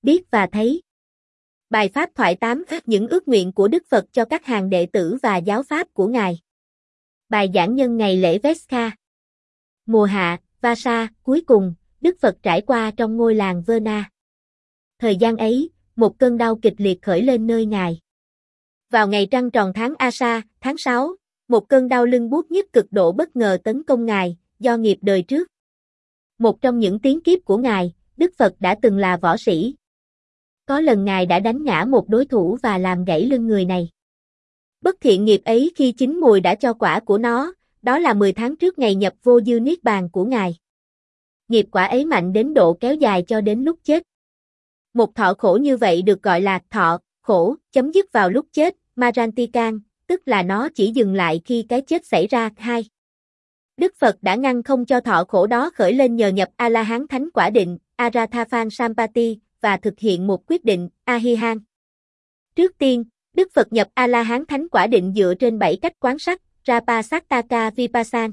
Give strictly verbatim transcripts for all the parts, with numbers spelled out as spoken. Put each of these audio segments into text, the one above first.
biết và thấy. Bài pháp thoại tám những ước nguyện của Đức Phật cho các hàng đệ tử và giáo pháp của Ngài. Bài giảng nhân ngày lễ Vesca. Mùa hạ, Vasa, cuối cùng, Đức Phật trải qua trong ngôi làng Verna. Thời gian ấy, một cơn đau kịch liệt khởi lên nơi Ngài. Vào ngày trăng tròn tháng Asa, tháng sáu, một cơn đau lưng buốt nhức cực độ bất ngờ tấn công Ngài, do nghiệp đời trước. Một trong những tiếng kiếp của Ngài, Đức Phật đã từng là võ sĩ. Có lần Ngài đã đánh ngã một đối thủ và làm gãy lưng người này. Bất thiện nghiệp ấy khi chín mùi đã cho quả của nó, đó là mười tháng trước ngày nhập vô dư niết bàn của Ngài. Nghiệp quả ấy mạnh đến độ kéo dài cho đến lúc chết. Một thọ khổ như vậy được gọi là thọ, khổ, chấm dứt vào lúc chết, Marantikan, tức là nó chỉ dừng lại khi cái chết xảy ra. Hai. Đức Phật đã ngăn không cho thọ khổ đó khởi lên nhờ nhập A-la-hán thánh quả định, Arathapan Sampati, và thực hiện một quyết định, Ahihan. Trước tiên, Đức Phật nhập A-la-hán thánh quả định dựa trên bảy cách quán sắc, Rapasattaka Vipassana.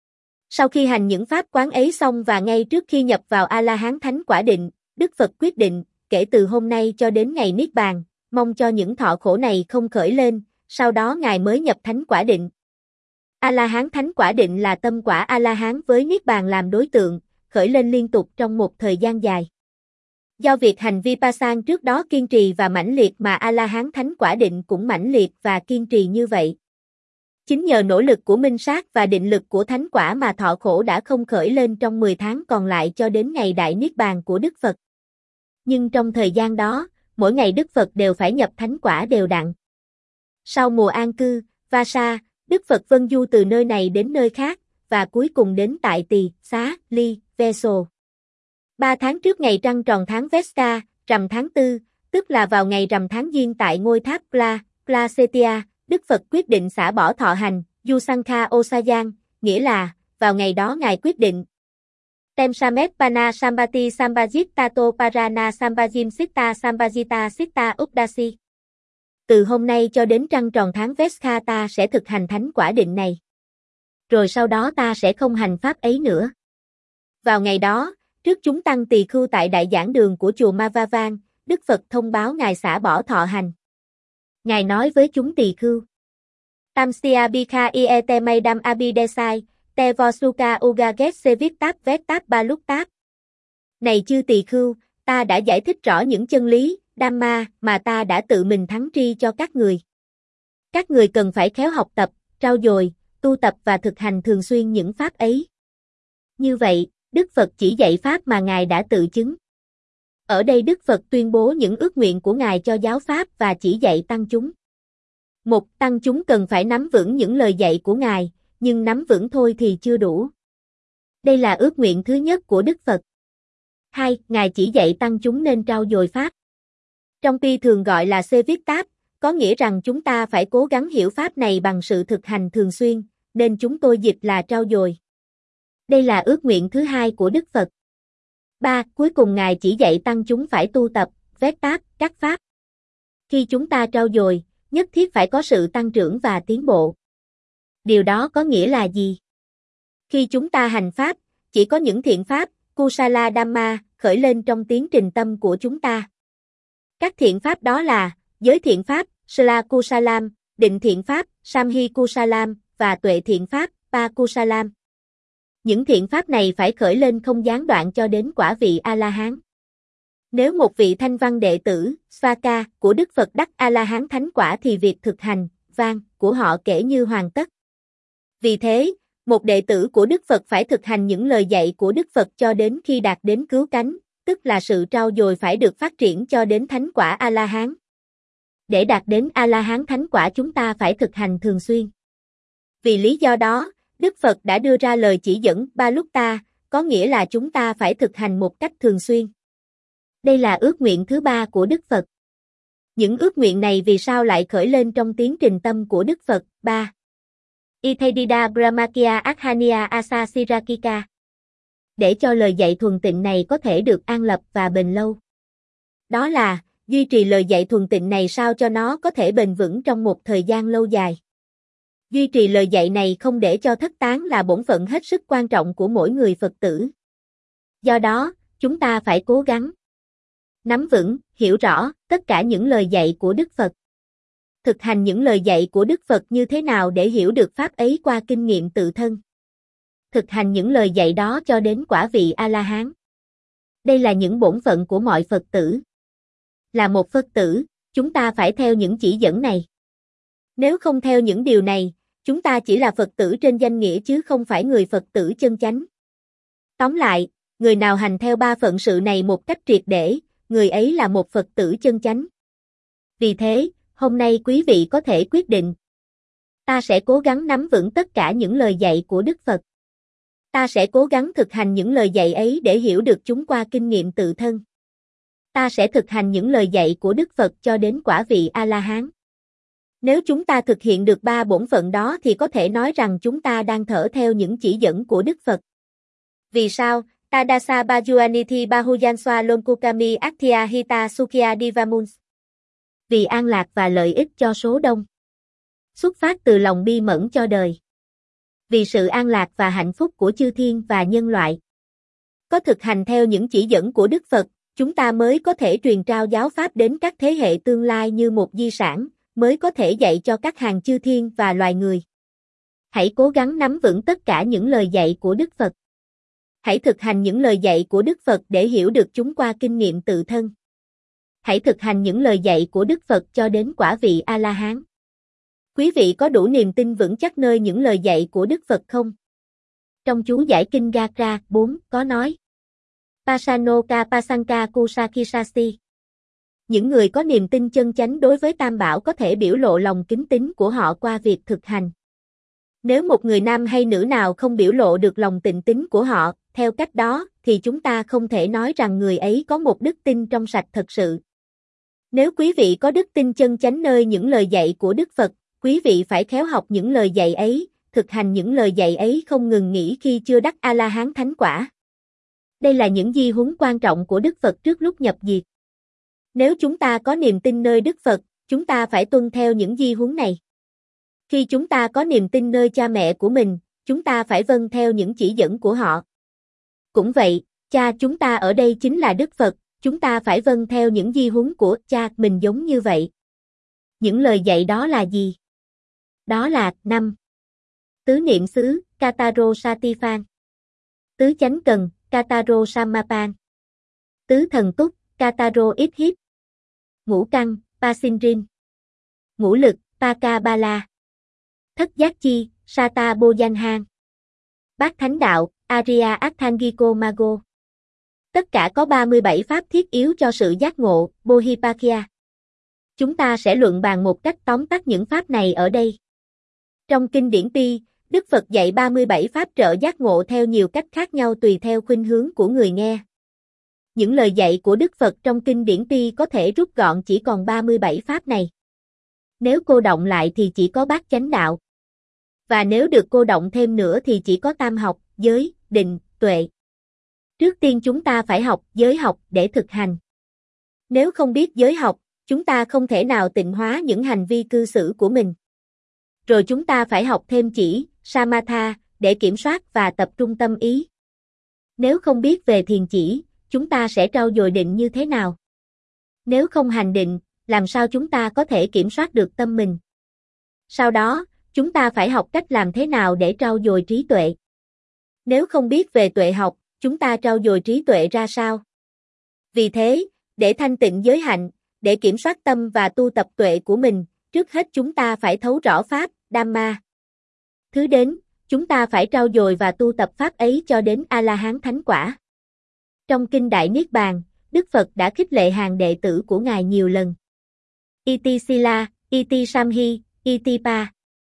Sau khi hành những pháp quán ấy xong và ngay trước khi nhập vào A-la-hán thánh quả định, Đức Phật quyết định, kể từ hôm nay cho đến ngày Niết Bàn, mong cho những thọ khổ này không khởi lên, sau đó Ngài mới nhập thánh quả định. A-la-hán thánh quả định là tâm quả A-la-hán với Niết Bàn làm đối tượng, khởi lên liên tục trong một thời gian dài. Do việc hành Vipassana trước đó kiên trì và mãnh liệt mà A-la-hán thánh quả định cũng mãnh liệt và kiên trì như vậy. Chính nhờ nỗ lực của minh sát và định lực của thánh quả mà thọ khổ đã không khởi lên trong mười tháng còn lại cho đến ngày Đại Niết Bàn của Đức Phật. Nhưng trong thời gian đó, mỗi ngày Đức Phật đều phải nhập thánh quả đều đặn. Sau mùa an cư, Vasa, Đức Phật vân du từ nơi này đến nơi khác, và cuối cùng đến tại Tỳ, Xá, Ly, Veso. Ba tháng trước ngày trăng tròn tháng Vesta, rằm tháng tư, tức là vào ngày rằm tháng Giêng tại ngôi tháp Pla, Placetia, Đức Phật quyết định xả bỏ thọ hành, Yusankha Osayan, nghĩa là, vào ngày đó Ngài quyết định. Tem Samet Pana Sambati Sambajit Tato Parana Sambajim Sitta Sambajita Sitta Updasi. Từ hôm nay cho đến trăng tròn tháng Vesca ta sẽ thực hành thánh quả định này. Rồi sau đó ta sẽ không hành pháp ấy nữa. Vào ngày đó, trước chúng tăng tỳ khưu tại đại giảng đường của chùa Mavavan, Đức Phật thông báo Ngài xả bỏ thọ hành. Ngài nói với chúng tỳ khưu: Tamsia Bikha Iete Maydam Abidesai, Te Vosuka Ugaget Sevitap Vetap Baluktap. Này chư tỳ khưu, ta đã giải thích rõ những chân lý, Dhamma, mà ta đã tự mình thắng tri cho các người. Các người cần phải khéo học tập, trau dồi, tu tập và thực hành thường xuyên những pháp ấy. Như vậy, Đức Phật chỉ dạy pháp mà Ngài đã tự chứng. Ở đây Đức Phật tuyên bố những ước nguyện của Ngài cho giáo pháp và chỉ dạy tăng chúng. Một, tăng chúng cần phải nắm vững những lời dạy của Ngài, nhưng nắm vững thôi thì chưa đủ. Đây là ước nguyện thứ nhất của Đức Phật. Hai, Ngài chỉ dạy tăng chúng nên trau dồi pháp. Trong Pi thường gọi là Sevitap, có nghĩa rằng chúng ta phải cố gắng hiểu pháp này bằng sự thực hành thường xuyên, nên chúng tôi dịch là trau dồi. Đây là ước nguyện thứ hai của Đức Phật. Ba, cuối cùng Ngài chỉ dạy tăng chúng phải tu tập, vét táp, các pháp. Khi chúng ta trau dồi, nhất thiết phải có sự tăng trưởng và tiến bộ. Điều đó có nghĩa là gì? Khi chúng ta hành pháp, chỉ có những thiện pháp, Kusala Dhamma, khởi lên trong tiến trình tâm của chúng ta. Các thiện pháp đó là giới thiện pháp, Sila Kusalam, định thiện pháp, Samhi Kusalam, và tuệ thiện pháp, Pa Kusalam. Những thiện pháp này phải khởi lên không gián đoạn cho đến quả vị A-la-hán. Nếu một vị thanh văn đệ tử, Svaka, của Đức Phật đắc A-la-hán thánh quả thì việc thực hành, vang, của họ kể như hoàn tất. Vì thế, một đệ tử của Đức Phật phải thực hành những lời dạy của Đức Phật cho đến khi đạt đến cứu cánh, tức là sự trau dồi phải được phát triển cho đến thánh quả A-la-hán. Để đạt đến A-la-hán thánh quả chúng ta phải thực hành thường xuyên. Vì lý do đó, Đức Phật đã đưa ra lời chỉ dẫn Balutta, có nghĩa là chúng ta phải thực hành một cách thường xuyên. Đây là ước nguyện thứ ba của Đức Phật. Những ước nguyện này vì sao lại khởi lên trong tiến trình tâm của Đức Phật? ba. Ithedida Brahmakya Akhania Asa Sirakika. Để cho lời dạy thuần tịnh này có thể được an lập và bền lâu. Đó là, duy trì lời dạy thuần tịnh này sao cho nó có thể bền vững trong một thời gian lâu dài. Duy trì lời dạy này không để cho thất tán là bổn phận hết sức quan trọng của mỗi người Phật tử. Do đó, chúng ta phải cố gắng. Nắm vững, hiểu rõ tất cả những lời dạy của Đức Phật. Thực hành những lời dạy của Đức Phật như thế nào để hiểu được pháp ấy qua kinh nghiệm tự thân. Thực hành những lời dạy đó cho đến quả vị A-la-hán. Đây là những bổn phận của mọi Phật tử. Là một Phật tử, chúng ta phải theo những chỉ dẫn này. Nếu không theo những điều này, chúng ta chỉ là Phật tử trên danh nghĩa chứ không phải người Phật tử chân chánh. Tóm lại, người nào hành theo ba phận sự này một cách triệt để, người ấy là một Phật tử chân chánh. Vì thế, hôm nay quý vị có thể quyết định. Ta sẽ cố gắng nắm vững tất cả những lời dạy của Đức Phật. Ta sẽ cố gắng thực hành những lời dạy ấy để hiểu được chúng qua kinh nghiệm tự thân. Ta sẽ thực hành những lời dạy của Đức Phật cho đến quả vị A-la-hán. Nếu chúng ta thực hiện được ba bổn phận đó thì có thể nói rằng chúng ta đang thở theo những chỉ dẫn của Đức Phật. Vì sao? Tadasa Bajuanithi Bahujanswa Lonkukami Akthya Hita Sukya Divamuns. Vì an lạc và lợi ích cho số đông. Xuất phát từ lòng bi mẫn cho đời. Vì sự an lạc và hạnh phúc của chư thiên và nhân loại. Có thực hành theo những chỉ dẫn của Đức Phật, chúng ta mới có thể truyền trao giáo pháp đến các thế hệ tương lai như một di sản, mới có thể dạy cho các hàng chư thiên và loài người. Hãy cố gắng nắm vững tất cả những lời dạy của Đức Phật. Hãy thực hành những lời dạy của Đức Phật để hiểu được chúng qua kinh nghiệm tự thân. Hãy thực hành những lời dạy của Đức Phật cho đến quả vị A-la-hán. Quý vị có đủ niềm tin vững chắc nơi những lời dạy của Đức Phật không? Trong chú giải kinh Gagra bốn có nói Pasano ka pasanka kusakisasi. Những người có niềm tin chân chánh đối với Tam Bảo có thể biểu lộ lòng kính tín của họ qua việc thực hành. Nếu một người nam hay nữ nào không biểu lộ được lòng tịnh tín của họ, theo cách đó, thì chúng ta không thể nói rằng người ấy có một đức tin trong sạch thật sự. Nếu quý vị có đức tin chân chánh nơi những lời dạy của Đức Phật, quý vị phải khéo học những lời dạy ấy, thực hành những lời dạy ấy không ngừng nghỉ khi chưa đắc A-la-hán thánh quả. Đây là những di huấn quan trọng của Đức Phật trước lúc nhập diệt. Nếu chúng ta có niềm tin nơi Đức Phật, chúng ta phải tuân theo những di huấn này. Khi chúng ta có niềm tin nơi cha mẹ của mình, chúng ta phải vâng theo những chỉ dẫn của họ. Cũng vậy, cha chúng ta ở đây chính là Đức Phật, chúng ta phải vâng theo những di huấn của cha mình giống như vậy. Những lời dạy đó là gì? Đó là năm. Tứ niệm xứ, Kataro Satifan. Tứ chánh cần, Kataro Samapan. Tứ thần túc, Kataro Idhit. Ngũ căn, Pasinrin. Ngũ lực, Pakabala. Thất giác chi, Sata Bojanhan. Bát thánh đạo, Arya Arthangiko Mago. Tất cả có ba mươi bảy pháp thiết yếu cho sự giác ngộ, Bodhipakkya. Chúng ta sẽ luận bàn một cách tóm tắt những pháp này ở đây. Trong kinh điển Pi, Đức Phật dạy ba mươi bảy pháp trợ giác ngộ theo nhiều cách khác nhau tùy theo khuynh hướng của người nghe. Những lời dạy của Đức Phật trong kinh điển Pi có thể rút gọn chỉ còn ba mươi bảy pháp này. Nếu cô động lại thì chỉ có bát chánh đạo. Và nếu được cô động thêm nữa thì chỉ có tam học, giới, định, tuệ. Trước tiên chúng ta phải học giới học để thực hành. Nếu không biết giới học, chúng ta không thể nào tịnh hóa những hành vi cư xử của mình. Rồi chúng ta phải học thêm chỉ, samatha, để kiểm soát và tập trung tâm ý. Nếu không biết về thiền chỉ, chúng ta sẽ trau dồi định như thế nào? Nếu không hành định, làm sao chúng ta có thể kiểm soát được tâm mình? Sau đó, chúng ta phải học cách làm thế nào để trau dồi trí tuệ. Nếu không biết về tuệ học, chúng ta trau dồi trí tuệ ra sao? Vì thế, để thanh tịnh giới hạnh, để kiểm soát tâm và tu tập tuệ của mình, trước hết chúng ta phải thấu rõ pháp, Dhamma. Thứ đến, chúng ta phải trau dồi và tu tập pháp ấy cho đến A-la-hán thánh quả. Trong kinh Đại Niết Bàn, Đức Phật đã khích lệ hàng đệ tử của Ngài nhiều lần. Iti Sila, Iti Samhi, Iti Pa.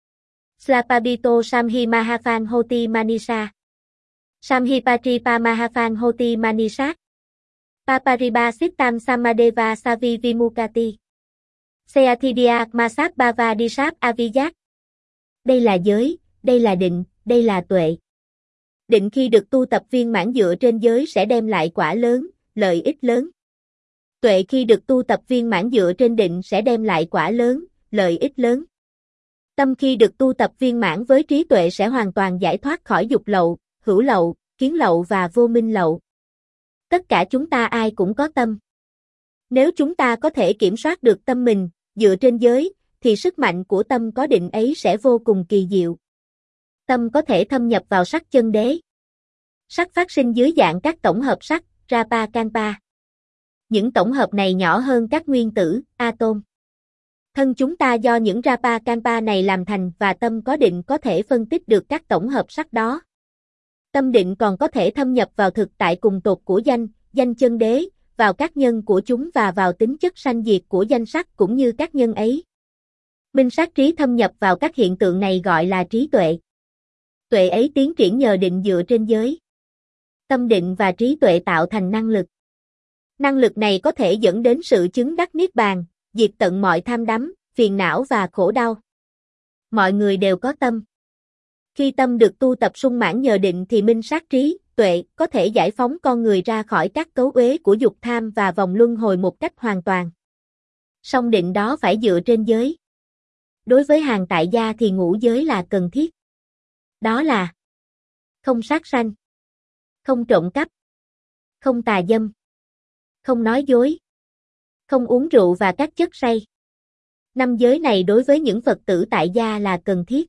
Slapabito Samhi Mahaphan Hoti Manisha. Samhi Patripa Mahaphan Hoti Manishat. Papariba Sittam Samadeva Savi Vimukati. Seathidia Masat Bava Disap Avijat. Đây là giới, đây là định, đây là tuệ. Định khi được tu tập viên mãn dựa trên giới sẽ đem lại quả lớn, lợi ích lớn. Tuệ khi được tu tập viên mãn dựa trên định sẽ đem lại quả lớn, lợi ích lớn. Tâm khi được tu tập viên mãn với trí tuệ sẽ hoàn toàn giải thoát khỏi dục lậu, hữu lậu, kiến lậu và vô minh lậu. Tất cả chúng ta ai cũng có tâm. Nếu chúng ta có thể kiểm soát được tâm mình, dựa trên giới, thì sức mạnh của tâm có định ấy sẽ vô cùng kỳ diệu. Tâm có thể thâm nhập vào sắc chân đế. Sắc phát sinh dưới dạng các tổng hợp sắc, Rapa Kanpa. Những tổng hợp này nhỏ hơn các nguyên tử, atom. Thân chúng ta do những Rapa Kanpa này làm thành và tâm có định có thể phân tích được các tổng hợp sắc đó. Tâm định còn có thể thâm nhập vào thực tại cùng tột của danh, danh chân đế, vào các nhân của chúng và vào tính chất sanh diệt của danh sắc cũng như các nhân ấy. Minh sát trí thâm nhập vào các hiện tượng này gọi là trí tuệ. Tuệ ấy tiến triển nhờ định dựa trên giới. Tâm định và trí tuệ tạo thành năng lực. Năng lực này có thể dẫn đến sự chứng đắc niết bàn, diệt tận mọi tham đắm, phiền não và khổ đau. Mọi người đều có tâm. Khi tâm được tu tập sung mãn nhờ định thì minh sát trí, tuệ có thể giải phóng con người ra khỏi các cấu uế của dục tham và vòng luân hồi một cách hoàn toàn. Song định đó phải dựa trên giới. Đối với hàng tại gia thì ngũ giới là cần thiết. Đó là không sát sanh, không trộm cắp, không tà dâm, không nói dối, không uống rượu và các chất say. Năm giới này đối với những Phật tử tại gia là cần thiết.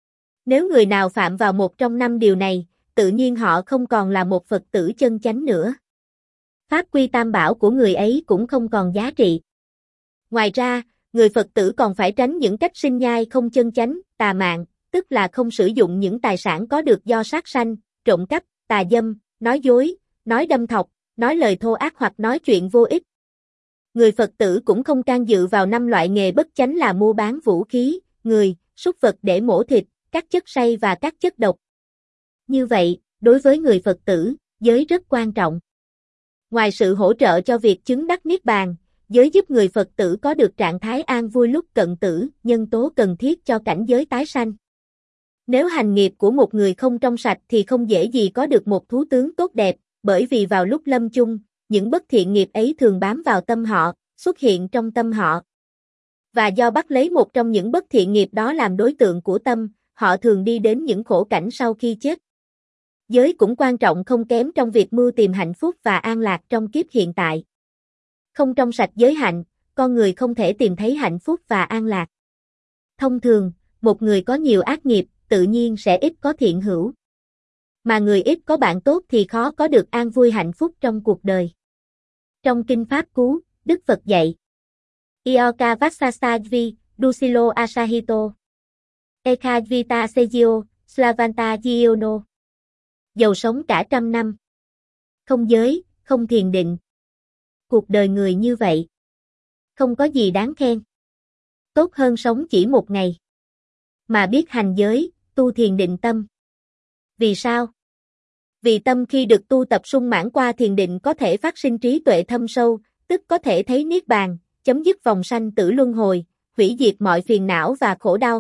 Nếu người nào phạm vào một trong năm điều này, tự nhiên họ không còn là một Phật tử chân chánh nữa. Pháp quy tam bảo của người ấy cũng không còn giá trị. Ngoài ra, người Phật tử còn phải tránh những cách sinh nhai không chân chánh, tà mạn, tức là không sử dụng những tài sản có được do sát sanh, trộm cắp, tà dâm, nói dối, nói đâm thọc, nói lời thô ác hoặc nói chuyện vô ích. Người Phật tử cũng không can dự vào năm loại nghề bất chánh là mua bán vũ khí, người, súc vật để mổ thịt, các chất say và các chất độc. Như vậy, đối với người Phật tử, giới rất quan trọng. Ngoài sự hỗ trợ cho việc chứng đắc niết bàn, giới giúp người Phật tử có được trạng thái an vui lúc cận tử, nhân tố cần thiết cho cảnh giới tái sanh. Nếu hành nghiệp của một người không trong sạch thì không dễ gì có được một thú tướng tốt đẹp, bởi vì vào lúc lâm chung, những bất thiện nghiệp ấy thường bám vào tâm họ, xuất hiện trong tâm họ. Và do bắt lấy một trong những bất thiện nghiệp đó làm đối tượng của tâm, họ thường đi đến những khổ cảnh sau khi chết. Giới cũng quan trọng không kém trong việc mưu tìm hạnh phúc và an lạc trong kiếp hiện tại. Không trong sạch giới hạnh, con người không thể tìm thấy hạnh phúc và an lạc. Thông thường, một người có nhiều ác nghiệp, tự nhiên sẽ ít có thiện hữu. Mà người ít có bạn tốt thì khó có được an vui hạnh phúc trong cuộc đời. Trong Kinh Pháp Cú, Đức Phật dạy: Ioka Vassasajvi, Dusilo Asahito, Ekajvita Sejio, Slavanta Giono. Dầu sống cả trăm năm. Không giới, không thiền định. Cuộc đời người như vậy. Không có gì đáng khen. Tốt hơn sống chỉ một ngày. Mà biết hành giới, tu thiền định tâm. Vì sao? Vì tâm khi được tu tập sung mãn qua thiền định có thể phát sinh trí tuệ thâm sâu, tức có thể thấy niết bàn, chấm dứt vòng sanh tử luân hồi, hủy diệt mọi phiền não và khổ đau.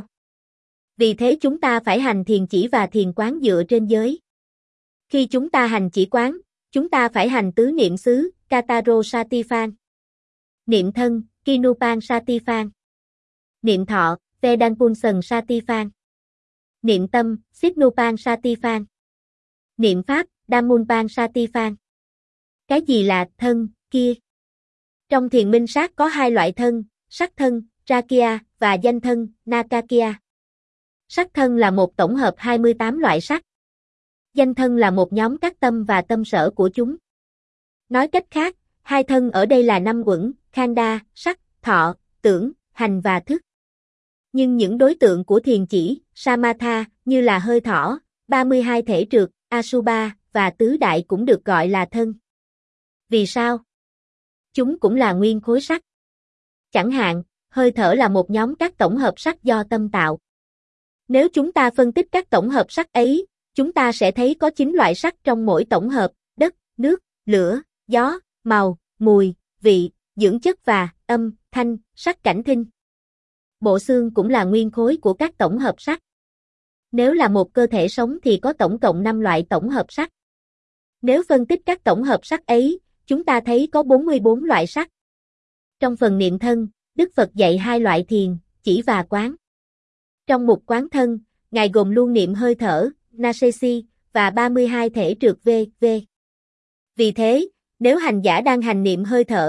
Vì thế chúng ta phải hành thiền chỉ và thiền quán dựa trên giới. Khi chúng ta hành chỉ quán, chúng ta phải hành tứ niệm xứ, Kataro Satiphan. Niệm thân, Kinupan Satiphan. Niệm thọ, Vedanpulsan Satiphan. Niệm tâm, Sitnupan Satiphan. Niệm pháp, Dhammulpan Satiphan. Cái gì là thân, kia? Trong thiền minh sát có hai loại thân, sắc thân, Rakya, và danh thân, Nakakya. Sắc thân là một tổng hợp hai mươi tám loại sắc. Danh thân là một nhóm các tâm và tâm sở của chúng. Nói cách khác, hai thân ở đây là năm uẩn, khanda, sắc, thọ, tưởng, hành và thức. Nhưng những đối tượng của thiền chỉ, samatha, như là hơi thỏ, ba mươi hai thể trượt, asubha, và tứ đại cũng được gọi là thân. Vì sao? Chúng cũng là nguyên khối sắc. Chẳng hạn, hơi thở là một nhóm các tổng hợp sắc do tâm tạo. Nếu chúng ta phân tích các tổng hợp sắc ấy, chúng ta sẽ thấy có chín loại sắc trong mỗi tổng hợp: đất, nước, lửa, gió, màu, mùi, vị, dưỡng chất và âm, thanh, sắc cảnh thinh. Bộ xương cũng là nguyên khối của các tổng hợp sắc. Nếu là một cơ thể sống thì có tổng cộng năm loại tổng hợp sắc. Nếu phân tích các tổng hợp sắc ấy, chúng ta thấy có bốn mươi bốn loại sắc. Trong phần niệm thân, Đức Phật dạy hai loại thiền, chỉ và quán. Trong mục quán thân, Ngài gồm luôn niệm hơi thở, Nasesi, và ba mươi hai thể trượt V, V. Vì thế, nếu hành giả đang hành niệm hơi thở,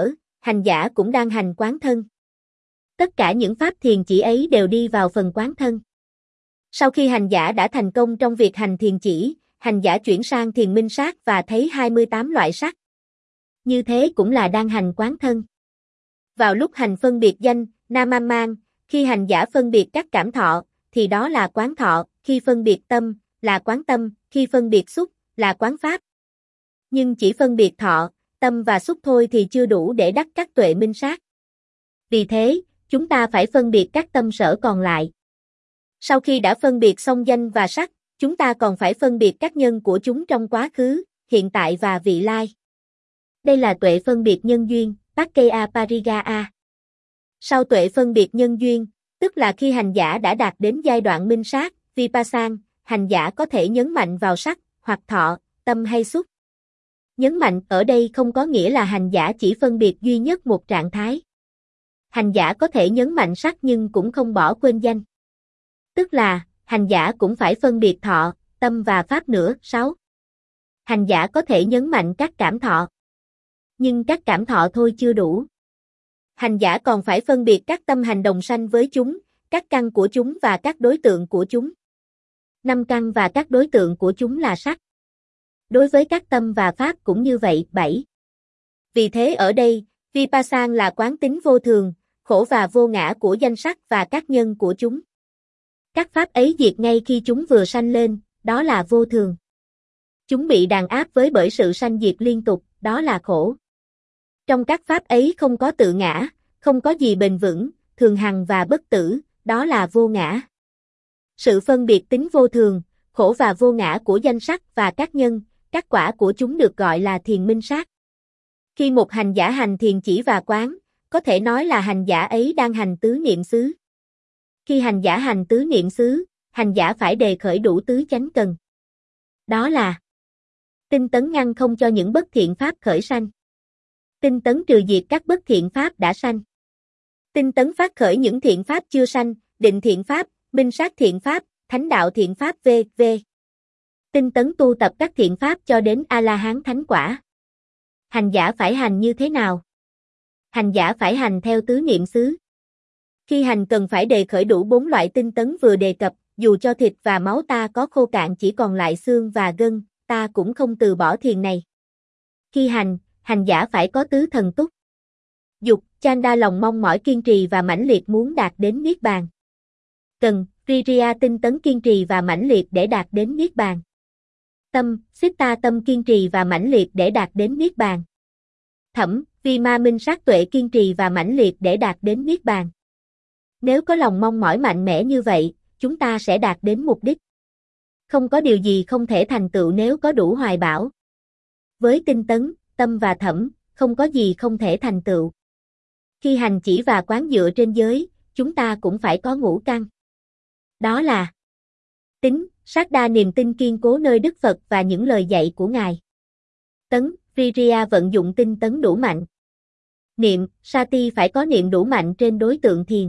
hành giả cũng đang hành quán thân. Tất cả những pháp thiền chỉ ấy đều đi vào phần quán thân. Sau khi hành giả đã thành công trong việc hành thiền chỉ, hành giả chuyển sang thiền minh sát và thấy hai mươi tám loại sắc. Như thế cũng là đang hành quán thân. Vào lúc hành phân biệt danh, Namaman, khi hành giả phân biệt các cảm thọ, thì đó là quán thọ, khi phân biệt tâm, là quán tâm, khi phân biệt xúc, là quán pháp. Nhưng chỉ phân biệt thọ, tâm và xúc thôi thì chưa đủ để đắc các tuệ minh sát. Vì thế, chúng ta phải phân biệt các tâm sở còn lại. Sau khi đã phân biệt xong danh và sắc, chúng ta còn phải phân biệt các nhân của chúng trong quá khứ, hiện tại và vị lai. Đây là tuệ phân biệt nhân duyên, Pakkaya Parigaya. Sau tuệ phân biệt nhân duyên, tức là khi hành giả đã đạt đến giai đoạn minh sát, Vipassana, hành giả có thể nhấn mạnh vào sắc, hoặc thọ, tâm hay xúc. Nhấn mạnh ở đây không có nghĩa là hành giả chỉ phân biệt duy nhất một trạng thái. Hành giả có thể nhấn mạnh sắc nhưng cũng không bỏ quên danh. Tức là, hành giả cũng phải phân biệt thọ, tâm và pháp nữa. sáu. Hành giả có thể nhấn mạnh các cảm thọ. Nhưng các cảm thọ thôi chưa đủ. Hành giả còn phải phân biệt các tâm hành đồng sanh với chúng, các căn của chúng và các đối tượng của chúng. Năm căn và các đối tượng của chúng là sắc. Đối với các tâm và pháp cũng như vậy. bảy. Vì thế ở đây, Vipassana là quán tính vô thường, khổ và vô ngã của danh sắc và các nhân của chúng. Các pháp ấy diệt ngay khi chúng vừa sanh lên, đó là vô thường. Chúng bị đàn áp với bởi sự sanh diệt liên tục, đó là khổ. Trong các pháp ấy không có tự ngã, không có gì bền vững, thường hằng và bất tử, đó là vô ngã. Sự phân biệt tính vô thường, khổ và vô ngã của danh sắc và các nhân, các quả của chúng được gọi là thiền minh sát. Khi một hành giả hành thiền chỉ và quán, có thể nói là hành giả ấy đang hành tứ niệm xứ. Khi hành giả hành tứ niệm xứ, hành giả phải đề khởi đủ tứ chánh cần. Đó là tinh tấn ngăn không cho những bất thiện pháp khởi sanh. Tinh tấn trừ diệt các bất thiện pháp đã sanh. Tinh tấn phát khởi những thiện pháp chưa sanh, định thiện pháp, minh sát thiện pháp, thánh đạo thiện pháp vân vân. Tinh tấn tu tập các thiện pháp cho đến A-la-hán thánh quả. Hành giả phải hành như thế nào? Hành giả phải hành theo tứ niệm xứ. Khi hành cần phải đề khởi đủ bốn loại tinh tấn vừa đề cập, dù cho thịt và máu ta có khô cạn chỉ còn lại xương và gân, ta cũng không từ bỏ thiền này. Khi hành, hành giả phải có tứ thần túc. Dục, chanda lòng mong mỏi kiên trì và mãnh liệt muốn đạt đến niết bàn. Cần, viriya tinh tấn kiên trì và mãnh liệt để đạt đến niết bàn. Tâm, siddha tâm kiên trì và mãnh liệt để đạt đến niết bàn. Thẩm, vima minh sát tuệ kiên trì và mãnh liệt để đạt đến niết bàn. Nếu có lòng mong mỏi mạnh mẽ như vậy, chúng ta sẽ đạt đến mục đích. Không có điều gì không thể thành tựu nếu có đủ hoài bão. Với tinh tấn, tâm và thẩm, không có gì không thể thành tựu. Khi hành chỉ và quán dựa trên giới, chúng ta cũng phải có ngũ căn. Đó là tín, sát đa niềm tin kiên cố nơi Đức Phật và những lời dạy của Ngài. Tấn, viriya vận dụng tinh tấn đủ mạnh. Niệm, sati phải có niệm đủ mạnh trên đối tượng thiền.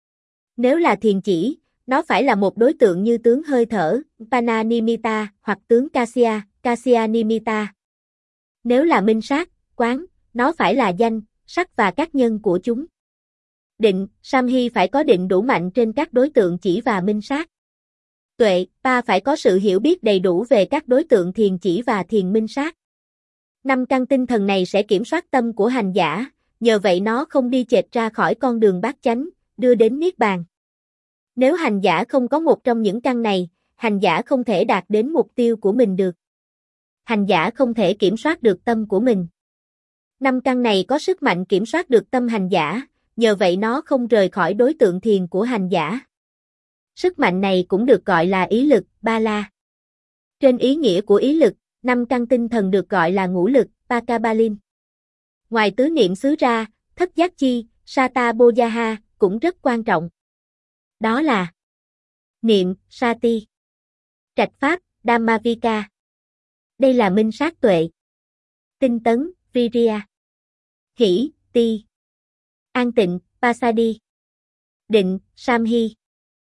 Nếu là thiền chỉ, nó phải là một đối tượng như tướng hơi thở, Pananimitta, hoặc tướng Kasya, Kasyanimitta. Nếu là minh sát, quán, nó phải là danh, sắc và các nhân của chúng. Định, Samhi phải có định đủ mạnh trên các đối tượng chỉ và minh sát. Tuệ, Pa phải có sự hiểu biết đầy đủ về các đối tượng thiền chỉ và thiền minh sát. Năm căn tinh thần này sẽ kiểm soát tâm của hành giả, nhờ vậy nó không đi chệch ra khỏi con đường bát chánh, đưa đến niết bàn. Nếu hành giả không có một trong những căn này, hành giả không thể đạt đến mục tiêu của mình được. Hành giả không thể kiểm soát được tâm của mình. Năm căn này có sức mạnh kiểm soát được tâm hành giả, nhờ vậy nó không rời khỏi đối tượng thiền của hành giả. Sức mạnh này cũng được gọi là ý lực, ba la. Trên ý nghĩa của ý lực, năm căn tinh thần được gọi là ngũ lực, Pakabalin. Ngoài tứ niệm xứ ra, thất giác chi, Sata Bodhaha cũng rất quan trọng. Đó là niệm, sati, trạch pháp, Dhammavika. Đây là minh sát tuệ. Tinh tấn, viriya. Hỷ, ti. An tịnh, pasadi. Định, samhi.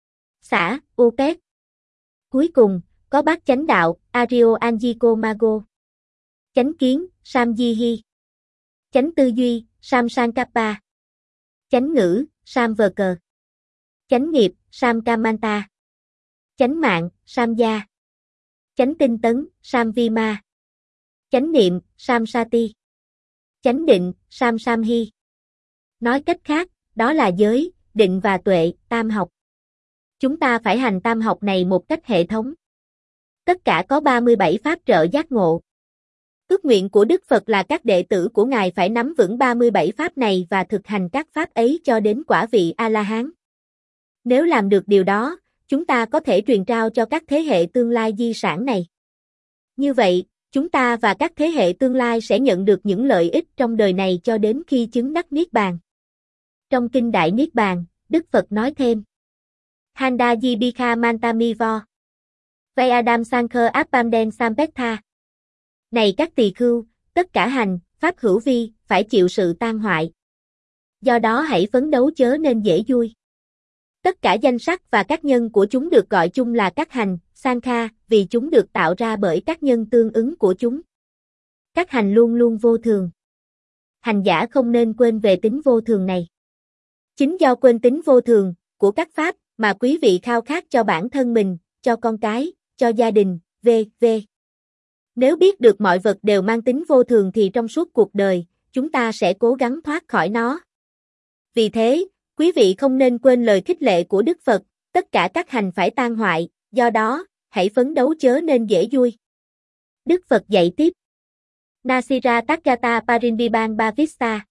Xả, upet. Cuối cùng, có bát chánh đạo, Aryo Anjiko Mago. Chánh kiến, Samjihi. Chánh tư duy, Sam Sankappa. Chánh ngữ, Sam Vờ Cờ. Chánh nghiệp, Sam Kamanta. Chánh mạng, Sam Gia. Chánh tinh tấn, Sam Vima. Chánh niệm, Sam Sati. Chánh định, Sam Samhi. Nói cách khác, đó là giới, định và tuệ, tam học. Chúng ta phải hành tam học này một cách hệ thống. Tất cả có ba mươi bảy pháp trợ giác ngộ. Ước nguyện của Đức Phật là các đệ tử của Ngài phải nắm vững ba mươi bảy pháp này và thực hành các pháp ấy cho đến quả vị A-la-hán. Nếu làm được điều đó, chúng ta có thể truyền trao cho các thế hệ tương lai di sản này. Như vậy, chúng ta và các thế hệ tương lai sẽ nhận được những lợi ích trong đời này cho đến khi chứng đắc Niết Bàn. Trong Kinh Đại Niết Bàn, Đức Phật nói thêm: Handa Jibika Mantamivo. Vay Adam Sankher Appamden Sampetha. Này các tỳ khưu, tất cả hành, pháp hữu vi, phải chịu sự tan hoại. Do đó hãy phấn đấu chớ nên dễ vui. Tất cả danh sắc và các nhân của chúng được gọi chung là các hành, Sankha, vì chúng được tạo ra bởi các nhân tương ứng của chúng. Các hành luôn luôn vô thường. Hành giả không nên quên về tính vô thường này. Chính do quên tính vô thường của các pháp mà quý vị khao khát cho bản thân mình, cho con cái, cho gia đình, vân vân. Nếu biết được mọi vật đều mang tính vô thường thì trong suốt cuộc đời, chúng ta sẽ cố gắng thoát khỏi nó. Vì thế, quý vị không nên quên lời khích lệ của Đức Phật, tất cả các hành phải tan hoại, do đó, hãy phấn đấu chớ nên dễ vui. Đức Phật dạy tiếp: Nasira Takkata Parinbiban Bhavista.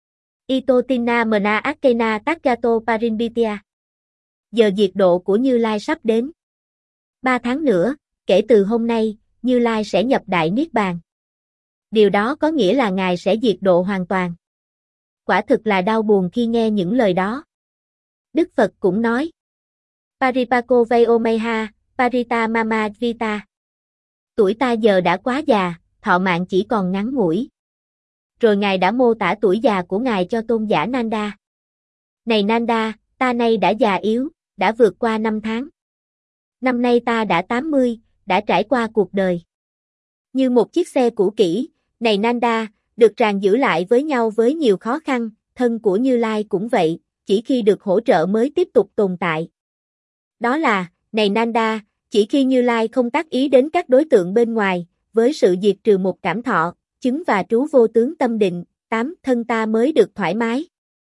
Itotina Mna Akkena Takkato Parinbitya. Giờ diệt độ của Như Lai sắp đến. Ba tháng nữa, kể từ hôm nay, Như Lai sẽ nhập Đại Niết Bàn. Điều đó có nghĩa là Ngài sẽ diệt độ hoàn toàn. Quả thực là đau buồn khi nghe những lời đó. Đức Phật cũng nói: Paripako Vayomeha, Parita Mama Vita. Tuổi ta giờ đã quá già, thọ mạng chỉ còn ngắn ngủi. Rồi Ngài đã mô tả tuổi già của Ngài cho tôn giả Nanda. Này Nanda, ta nay đã già yếu, đã vượt qua năm tháng. Năm nay ta đã tám mươi, đã trải qua cuộc đời. Như một chiếc xe cũ kỹ, này Nanda, được ràng giữ lại với nhau với nhiều khó khăn, thân của Như Lai cũng vậy, chỉ khi được hỗ trợ mới tiếp tục tồn tại. Đó là, này Nanda, chỉ khi Như Lai không tác ý đến các đối tượng bên ngoài, với sự diệt trừ một cảm thọ, chứng và trú vô tướng tâm định, tám thân ta mới được thoải mái.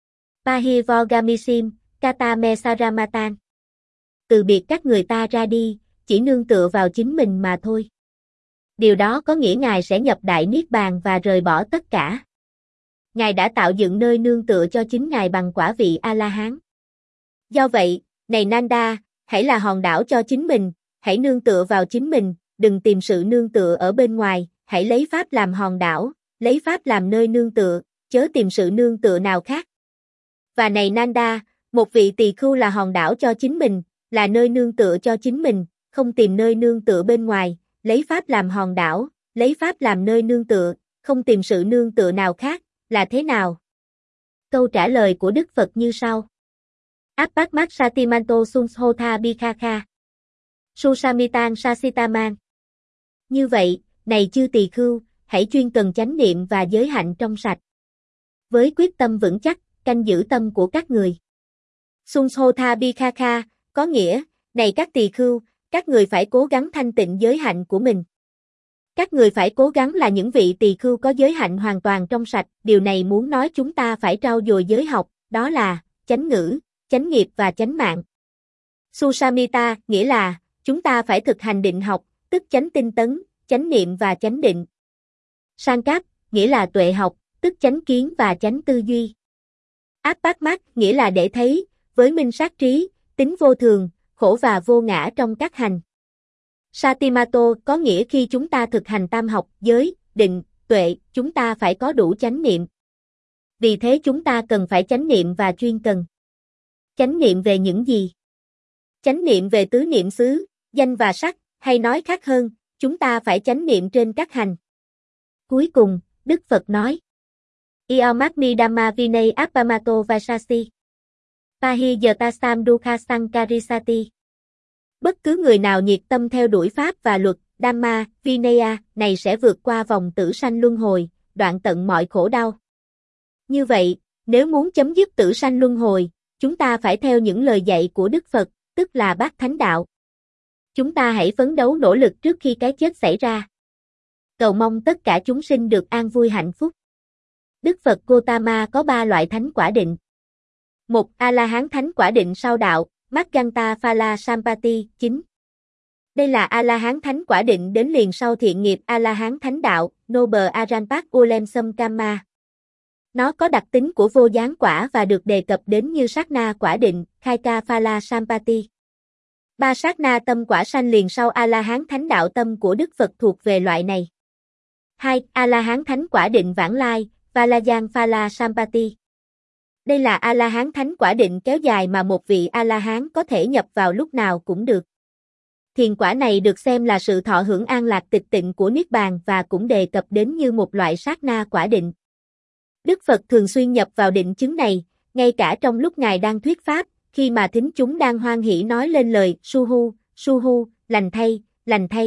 Pahivogamisim, Kata Me Saramatan. Từ biệt các người ta ra đi, chỉ nương tựa vào chính mình mà thôi. Điều đó có nghĩa Ngài sẽ nhập Đại Niết Bàn và rời bỏ tất cả. Ngài đã tạo dựng nơi nương tựa cho chính Ngài bằng quả vị A-la-hán. Do vậy, này Nanda, hãy là hòn đảo cho chính mình, hãy nương tựa vào chính mình, đừng tìm sự nương tựa ở bên ngoài, hãy lấy Pháp làm hòn đảo, lấy Pháp làm nơi nương tựa, chớ tìm sự nương tựa nào khác. Và này Nanda, một vị tỳ khưu là hòn đảo cho chính mình, là nơi nương tựa cho chính mình, không tìm nơi nương tựa bên ngoài, lấy Pháp làm hòn đảo, lấy Pháp làm nơi nương tựa, không tìm sự nương tựa nào khác, là thế nào? Câu trả lời của Đức Phật như sau. Appakmat Satimanto Sumshotha Bhikkha. Susamitan Sasitaman. Như vậy, này chư tỳ khưu, hãy chuyên cần chánh niệm và giới hạnh trong sạch. Với quyết tâm vững chắc, canh giữ tâm của các người. Sumshotha Bhikkha, có nghĩa, này các tỳ khưu, các người phải cố gắng thanh tịnh giới hạnh của mình. Các người phải cố gắng là những vị tỳ khưu có giới hạnh hoàn toàn trong sạch, điều này muốn nói chúng ta phải trau dồi giới học, đó là, chánh ngữ, chánh nghiệp và chánh mạng. Susamita, nghĩa là, chúng ta phải thực hành định học, tức chánh tinh tấn, chánh niệm và chánh định. Sankap, nghĩa là tuệ học, tức chánh kiến và chánh tư duy. Appakmat, nghĩa là để thấy, với minh sát trí, tính vô thường, khổ và vô ngã trong các hành. Satimato có nghĩa khi chúng ta thực hành tam học, giới, định, tuệ, chúng ta phải có đủ chánh niệm. Vì thế chúng ta cần phải chánh niệm và chuyên cần. Chánh niệm về những gì? Chánh niệm về tứ niệm xứ, danh và sắc, hay nói khác hơn, chúng ta phải chánh niệm trên các hành. Cuối cùng, Đức Phật nói: Iyamagni Dhamma Vinay Appamato Vaisasi. Pahi Yatasam Dukha Sankarisati. Bất cứ người nào nhiệt tâm theo đuổi Pháp và luật, Dhamma, Vinaya, này sẽ vượt qua vòng tử sanh luân hồi, đoạn tận mọi khổ đau. Như vậy, nếu muốn chấm dứt tử sanh luân hồi, chúng ta phải theo những lời dạy của Đức Phật, tức là Bát Thánh Đạo. Chúng ta hãy phấn đấu nỗ lực trước khi cái chết xảy ra. Cầu mong tất cả chúng sinh được an vui hạnh phúc. Đức Phật Gautama có ba loại thánh quả định. Một. A-la-hán thánh quả định sau đạo, Magganta Phala Sampati, chín. Đây là A-la-hán thánh quả định đến liền sau thiện nghiệp A-la-hán thánh đạo, Noble Aranpak Ulem Samkama. Nó có đặc tính của vô gián quả và được đề cập đến như sát na quả định, Khaika Phala Sampati. Ba sát na tâm quả sanh liền sau A-la-hán thánh đạo tâm của Đức Phật thuộc về loại này. Hai. A-la-hán thánh quả định vãng lai, Valayan Phala Sampati. Đây là A-la-hán thánh quả định kéo dài mà một vị A-la-hán có thể nhập vào lúc nào cũng được. Thiền quả này được xem là sự thọ hưởng an lạc tịch tịnh của Niết Bàn và cũng đề cập đến như một loại sát na quả định. Đức Phật thường xuyên nhập vào định chứng này, ngay cả trong lúc Ngài đang thuyết pháp, khi mà thính chúng đang hoan hỉ nói lên lời Suhu, Suhu, lành thay, lành thay.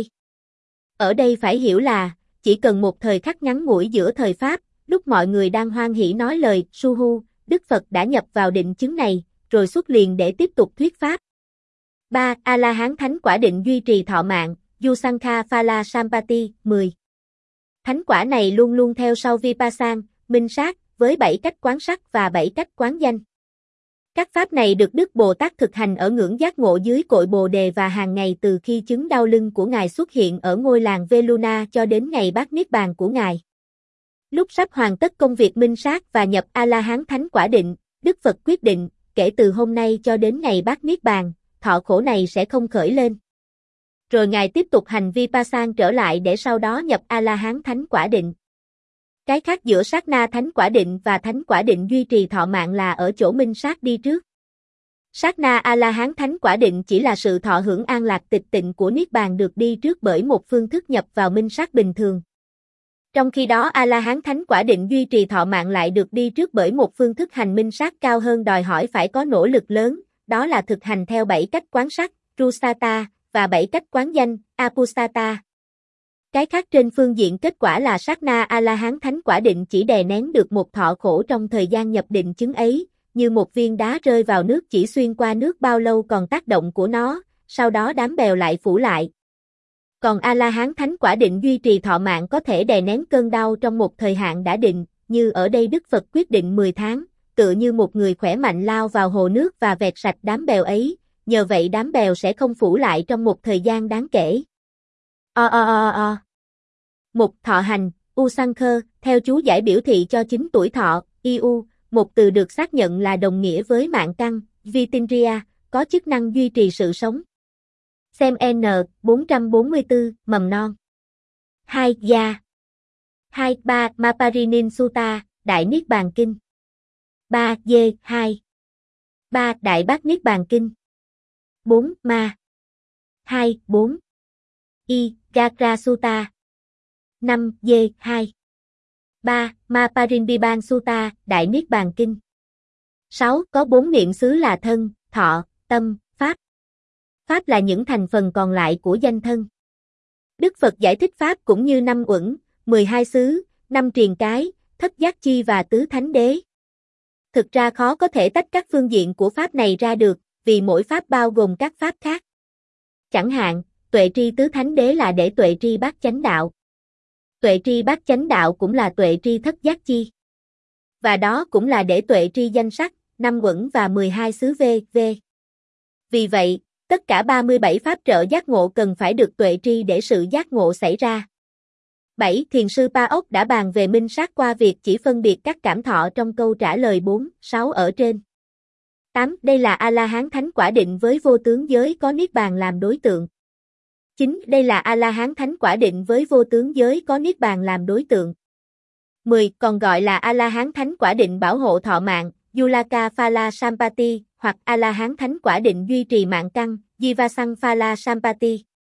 Ở đây phải hiểu là, chỉ cần một thời khắc ngắn ngủi giữa thời pháp, lúc mọi người đang hoan hỉ nói lời Suhu, Đức Phật đã nhập vào định chứng này, rồi xuất liền để tiếp tục thuyết pháp. ba. A-la-hán thánh quả định duy trì thọ mạng, Yusankha Phala Sampati, mười. Thánh quả này luôn luôn theo sau Vipassana, minh sát, với bảy cách quán sắc và bảy cách quán danh. Các pháp này được Đức Bồ Tát thực hành ở ngưỡng giác ngộ dưới cội Bồ Đề và hàng ngày từ khi chứng đau lưng của Ngài xuất hiện ở ngôi làng Veluna cho đến ngày bát Niết Bàn của Ngài. Lúc sắp hoàn tất công việc minh sát và nhập A-la-hán thánh quả định, Đức Phật quyết định, kể từ hôm nay cho đến ngày bát Niết Bàn, thọ khổ này sẽ không khởi lên. Rồi Ngài tiếp tục hành Vipassana trở lại để sau đó nhập A-la-hán thánh quả định. Cái khác giữa sát na thánh quả định và thánh quả định duy trì thọ mạng là ở chỗ minh sát đi trước. Sát na A-la-hán thánh quả định chỉ là sự thọ hưởng an lạc tịch tịnh của Niết Bàn được đi trước bởi một phương thức nhập vào minh sát bình thường. Trong khi đó A-la-hán thánh quả định duy trì thọ mạng lại được đi trước bởi một phương thức hành minh sát cao hơn đòi hỏi phải có nỗ lực lớn, đó là thực hành theo bảy cách quán sắc, Rusata, và bảy cách quán danh, Apusata. Cái khác trên phương diện kết quả là sát na A-la-hán thánh quả định chỉ đè nén được một thọ khổ trong thời gian nhập định chứng ấy, như một viên đá rơi vào nước chỉ xuyên qua nước bao lâu còn tác động của nó, sau đó đám bèo lại phủ lại. Còn A-la-hán thánh quả định duy trì thọ mạng có thể đè nén cơn đau trong một thời hạn đã định, như ở đây Đức Phật quyết định mười tháng, tựa như một người khỏe mạnh lao vào hồ nước và vẹt sạch đám bèo ấy, nhờ vậy đám bèo sẽ không phủ lại trong một thời gian đáng kể. O o o o. Mục thọ hành, Usankha, theo chú giải biểu thị cho chín tuổi thọ, Iu, một từ được xác nhận là đồng nghĩa với mạng căn, Vitindriya, có chức năng duy trì sự sống. Xem N bốn trăm bốn mươi tư, mầm non. hai. Gia. hai. ba. Maparinin Sutta, Đại Niết Bàn Kinh. ba. Dê, hai. ba. Đại Bát Niết Bàn Kinh. bốn. Ma. hai. bốn. Y. Gagra Sutta. năm. Dê, hai. ba. Maparinbiban Sutta, Đại Niết Bàn Kinh. sáu. Có bốn niệm xứ là thân, thọ, tâm, pháp. Pháp là những thành phần còn lại của danh thân. Đức Phật giải thích Pháp cũng như năm uẩn, mười hai xứ, năm triền cái, thất giác chi và tứ thánh đế. Thực ra khó có thể tách các phương diện của Pháp này ra được, vì mỗi Pháp bao gồm các Pháp khác. Chẳng hạn, tuệ tri tứ thánh đế là để tuệ tri bát chánh đạo. Tuệ tri bát chánh đạo cũng là tuệ tri thất giác chi. Và đó cũng là để tuệ tri danh sắc, năm uẩn và mười hai xứ v, v. Vì vậy, tất cả ba mươi bảy pháp trợ giác ngộ cần phải được tuệ tri để sự giác ngộ xảy ra. bảy. Thiền sư Pa Ốc đã bàn về minh sát qua việc chỉ phân biệt các cảm thọ trong câu trả lời bốn, sáu ở trên. tám. Đây là A-la-hán thánh quả định với vô tướng giới có Niết Bàn làm đối tượng. chín. Đây là A-la-hán thánh quả định với vô tướng giới có Niết Bàn làm đối tượng. mười. Còn gọi là A-la-hán thánh quả định bảo hộ thọ mạng, Yulaka Phala Sampati, hoặc A-la-hán thánh quả định duy trì mạng căn, Jivasang Phala Sampati.